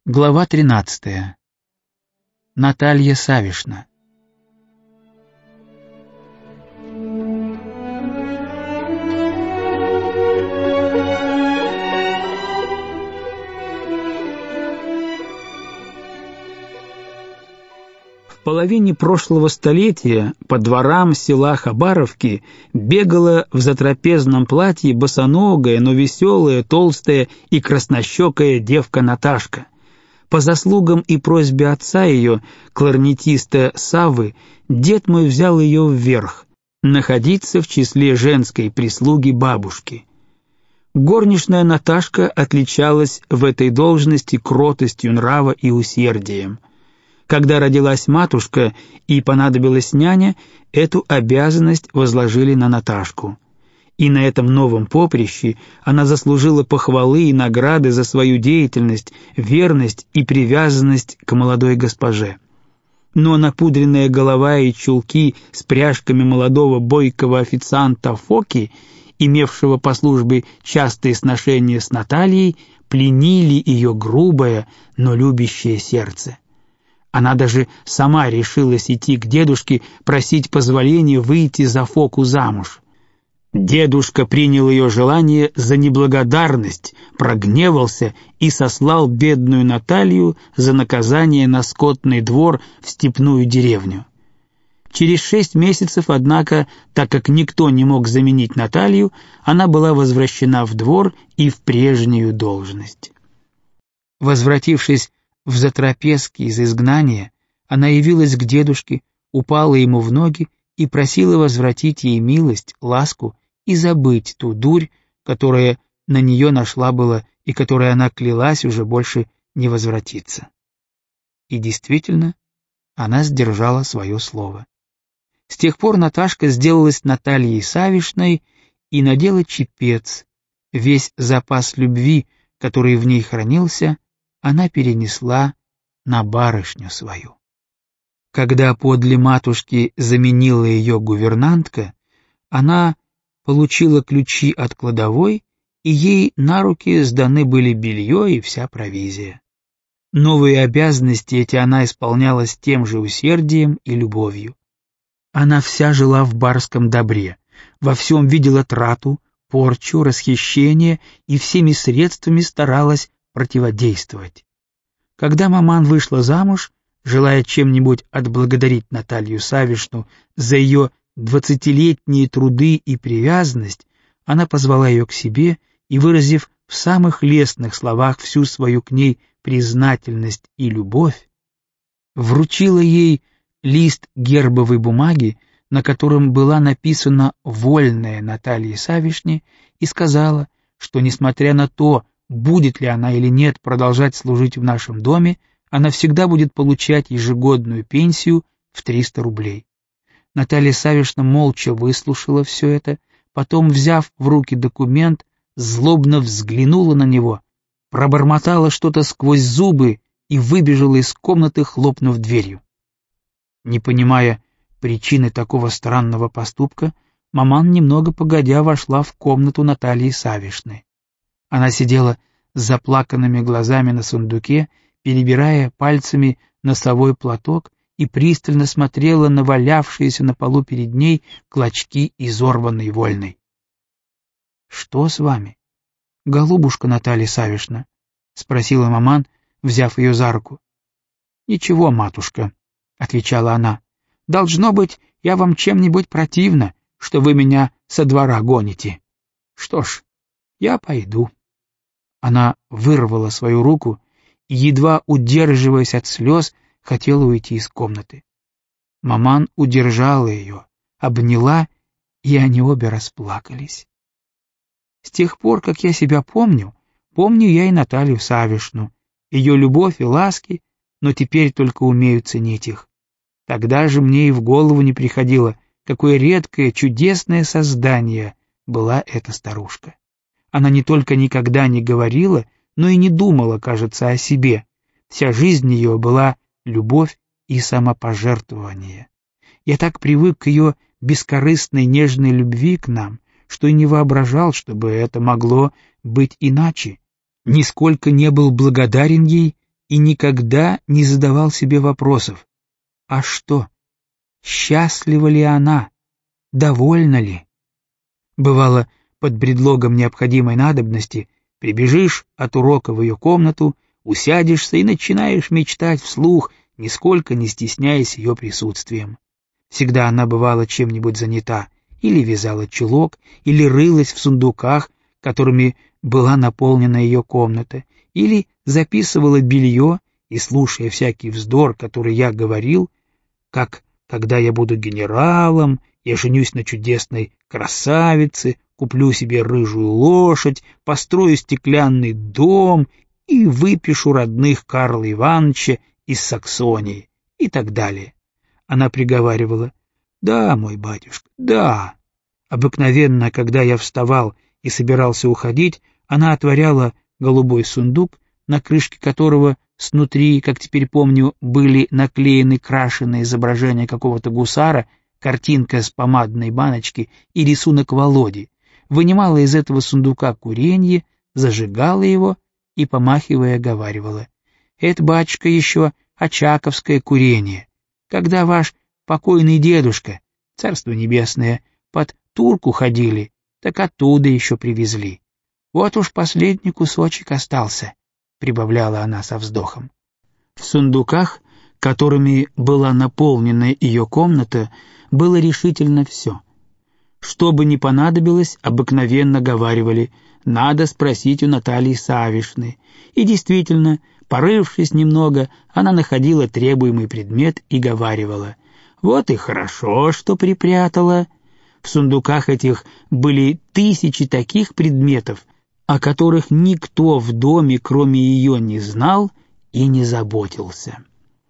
Глава 13. Наталья Савишна. В половине прошлого столетия по дворам села Хабаровки бегала в затрапезном платье босоногая, но веселая, толстая и краснощекая девка Наташка. По заслугам и просьбе отца ее, кларнетиста Саввы, дед мой взял ее вверх, находиться в числе женской прислуги бабушки. Горничная Наташка отличалась в этой должности кротостью нрава и усердием. Когда родилась матушка и понадобилась няня, эту обязанность возложили на Наташку. И на этом новом поприще она заслужила похвалы и награды за свою деятельность, верность и привязанность к молодой госпоже. Но напудренная голова и чулки с пряжками молодого бойкого официанта Фоки, имевшего по службе частые сношения с Натальей, пленили ее грубое, но любящее сердце. Она даже сама решилась идти к дедушке просить позволения выйти за Фоку замуж. Дедушка принял ее желание за неблагодарность, прогневался и сослал бедную Наталью за наказание на скотный двор в степную деревню. Через 6 месяцев, однако, так как никто не мог заменить Наталью, она была возвращена в двор и в прежнюю должность. Возвратившись в Затрапезки из изгнания, она явилась к дедушке, упала ему в ноги и просила возвратить ей милость, ласку и забыть ту дурь, которая на нее нашла была и которой она клялась уже больше не возвратиться. И действительно, она сдержала свое слово. С тех пор Наташка сделалась Натальей Савишной и надела чепец. Весь запас любви, который в ней хранился, она перенесла на барышню свою. Когда подле матушки заменила ее гувернантка, она получила ключи от кладовой, и ей на руки сданы были белье и вся провизия. Новые обязанности эти она исполняла с тем же усердием и любовью. Она вся жила в барском добре, во всем видела трату, порчу, расхищение и всеми средствами старалась противодействовать. Когда маман вышла замуж, желая чем-нибудь отблагодарить Наталью Савишну за ее 20-летние труды и привязанность, она позвала ее к себе и, выразив в самых лестных словах всю свою к ней признательность и любовь, вручила ей лист гербовой бумаги, на котором была написана «Вольная Наталье Савишне», и сказала, что, несмотря на то, будет ли она или нет продолжать служить в нашем доме, она всегда будет получать ежегодную пенсию в 300 рублей. Наталья Савишна молча выслушала все это, потом, взяв в руки документ, злобно взглянула на него, пробормотала что-то сквозь зубы и выбежала из комнаты, хлопнув дверью. Не понимая причины такого странного поступка, маман немного погодя вошла в комнату Натальи Савишны. Она сидела с заплаканными глазами на сундуке, перебирая пальцами носовой платок, и пристально смотрела на валявшиеся на полу перед ней клочки изорванной вольной. — Что с вами, голубушка Наталья Савишна? — спросила маман, взяв ее за руку. — Ничего, матушка, — отвечала она. — Должно быть, я вам чем-нибудь противна, что вы меня со двора гоните. Что ж, я пойду. Она вырвала свою руку и, едва удерживаясь от слез, хотела уйти из комнаты. Маман удержала ее, обняла, и они обе расплакались. С тех пор, как я себя помню я и Наталью Савишну, ее любовь и ласки, но теперь только умею ценить их. Тогда же мне и в голову не приходило, какое редкое, чудесное создание была эта старушка. Она не только никогда не говорила, но и не думала, кажется, о себе. Вся жизнь ее была любовь и самопожертвование. Я так привык к ее бескорыстной нежной любви к нам, что и не воображал, чтобы это могло быть иначе. Нисколько не был благодарен ей и никогда не задавал себе вопросов. А что? Счастлива ли она? Довольна ли? Бывало, под предлогом необходимой надобности прибежишь от урока в ее комнату, усядешься и начинаешь мечтать вслух, нисколько не стесняясь ее присутствием. Всегда она бывала чем-нибудь занята, или вязала чулок, или рылась в сундуках, которыми была наполнена ее комната, или записывала белье и, слушая всякий вздор, который я говорил, как когда я буду генералом, я женюсь на чудесной красавице, куплю себе рыжую лошадь, построю стеклянный дом и выпишу родных Карла Ивановича из Саксонии и так далее. Она приговаривала: «Да, мой батюшка, да». Обыкновенно, когда я вставал и собирался уходить, она отворяла голубой сундук, на крышке которого снутри, как теперь помню, были наклеены крашеные изображения какого-то гусара, картинка с помадной баночки и рисунок Володи, вынимала из этого сундука куренье, зажигала его и, помахивая, говаривала: «Это, батюшка, еще очаковское куренье. Когда ваш покойный дедушка, царство небесное, под турку ходили, так оттуда еще привезли. Вот уж последний кусочек остался», — прибавляла она со вздохом. В сундуках, которыми была наполнена ее комната, было решительно все. Что бы ни понадобилось, обыкновенно говаривали: «Надо спросить у Натальи Савишны». И действительно, порывшись немного, она находила требуемый предмет и говаривала: «Вот и хорошо, что припрятала». В сундуках этих были тысячи таких предметов, о которых никто в доме, кроме ее, не знал и не заботился.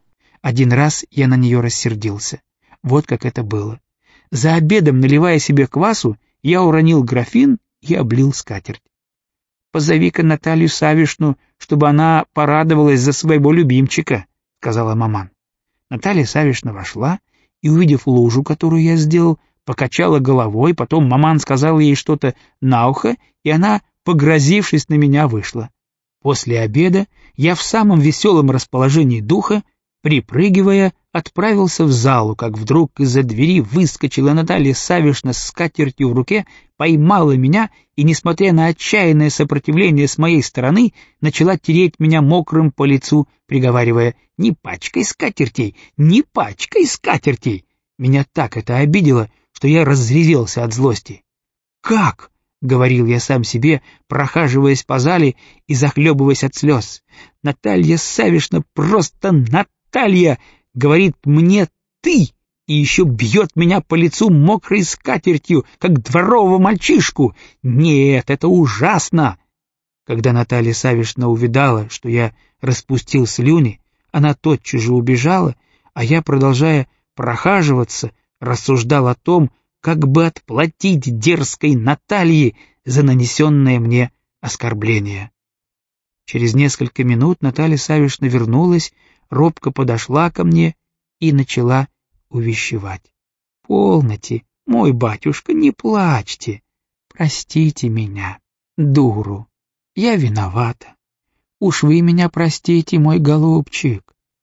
Один раз я на нее рассердился. Вот как это было. За обедом, наливая себе квасу, я уронил графин и облил скатерть. «Позови-ка Наталью Савишну, чтобы она порадовалась за своего любимчика», — сказала маман. Наталья Савишна вошла и, увидев лужу, которую я сделал, покачала головой, потом маман сказала ей что-то на ухо, и она, погрозившись на меня, вышла. После обеда я в самом веселом расположении духа, припрыгивая, отправился в залу, как вдруг из-за двери выскочила Наталья Савишна с скатертью в руке, поймала меня и, несмотря на отчаянное сопротивление с моей стороны, начала тереть меня мокрым по лицу, приговаривая: «Не пачкай скатертей, не пачкай скатертей!» Меня так это обидело, что я разревелся от злости. «Как?» — говорил я сам себе, прохаживаясь по зале и захлебываясь от слез. «Наталья Савишна, просто Наталья, говорит мне «ты» и еще бьет меня по лицу мокрой скатертью, как дворового мальчишку. Нет, это ужасно!» Когда Наталья Савишна увидала, что я распустил слюни, она тотчас же убежала, а я, продолжая прохаживаться, рассуждал о том, как бы отплатить дерзкой Наталье за нанесенное мне оскорбление. Через несколько минут Наталья Савишна вернулась, робко подошла ко мне и начала увещевать: «Полноте, мой батюшка, не плачьте, простите меня, дуру, я виновата. Уж вы меня простите, мой голубчик.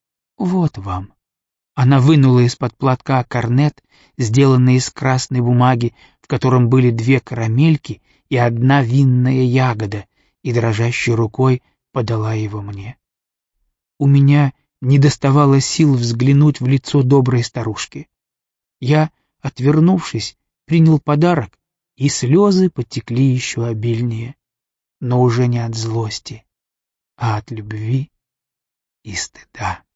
Вот вам». Она вынула из-под платка корнет, сделанный из красной бумаги, в котором были 2 карамельки и 1 винная ягода, и дрожащей рукой подала его мне. У меня не доставало сил взглянуть в лицо доброй старушки. Я, отвернувшись, принял подарок, и слезы потекли еще обильнее, но уже не от злости, а от любви и стыда.